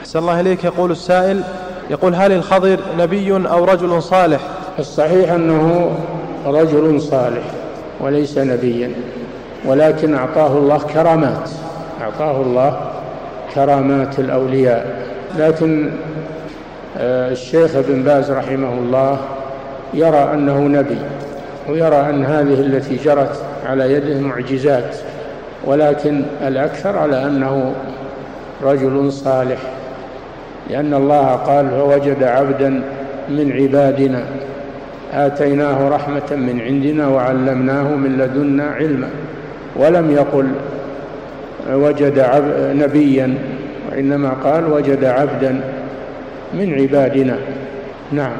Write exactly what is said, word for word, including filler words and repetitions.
أحسن الله إليك. يقول السائل، يقول: هل الخضر نبي أو رجل صالح؟ الصحيح أنه رجل صالح وليس نبيا، ولكن أعطاه الله كرامات، أعطاه الله كرامات الأولياء. لكن الشيخ ابن باز رحمه الله يرى أنه نبي، ويرى أن هذه التي جرت على يده معجزات، ولكن الأكثر على أنه رجل صالح، لأن الله قال: فوجد عبدا من عبادنا آتيناه رحمة من عندنا وعلمناه من لدنا علما، ولم يقل وجد نبيا، وإنما قال وجد عبدا من عبادنا. نعم.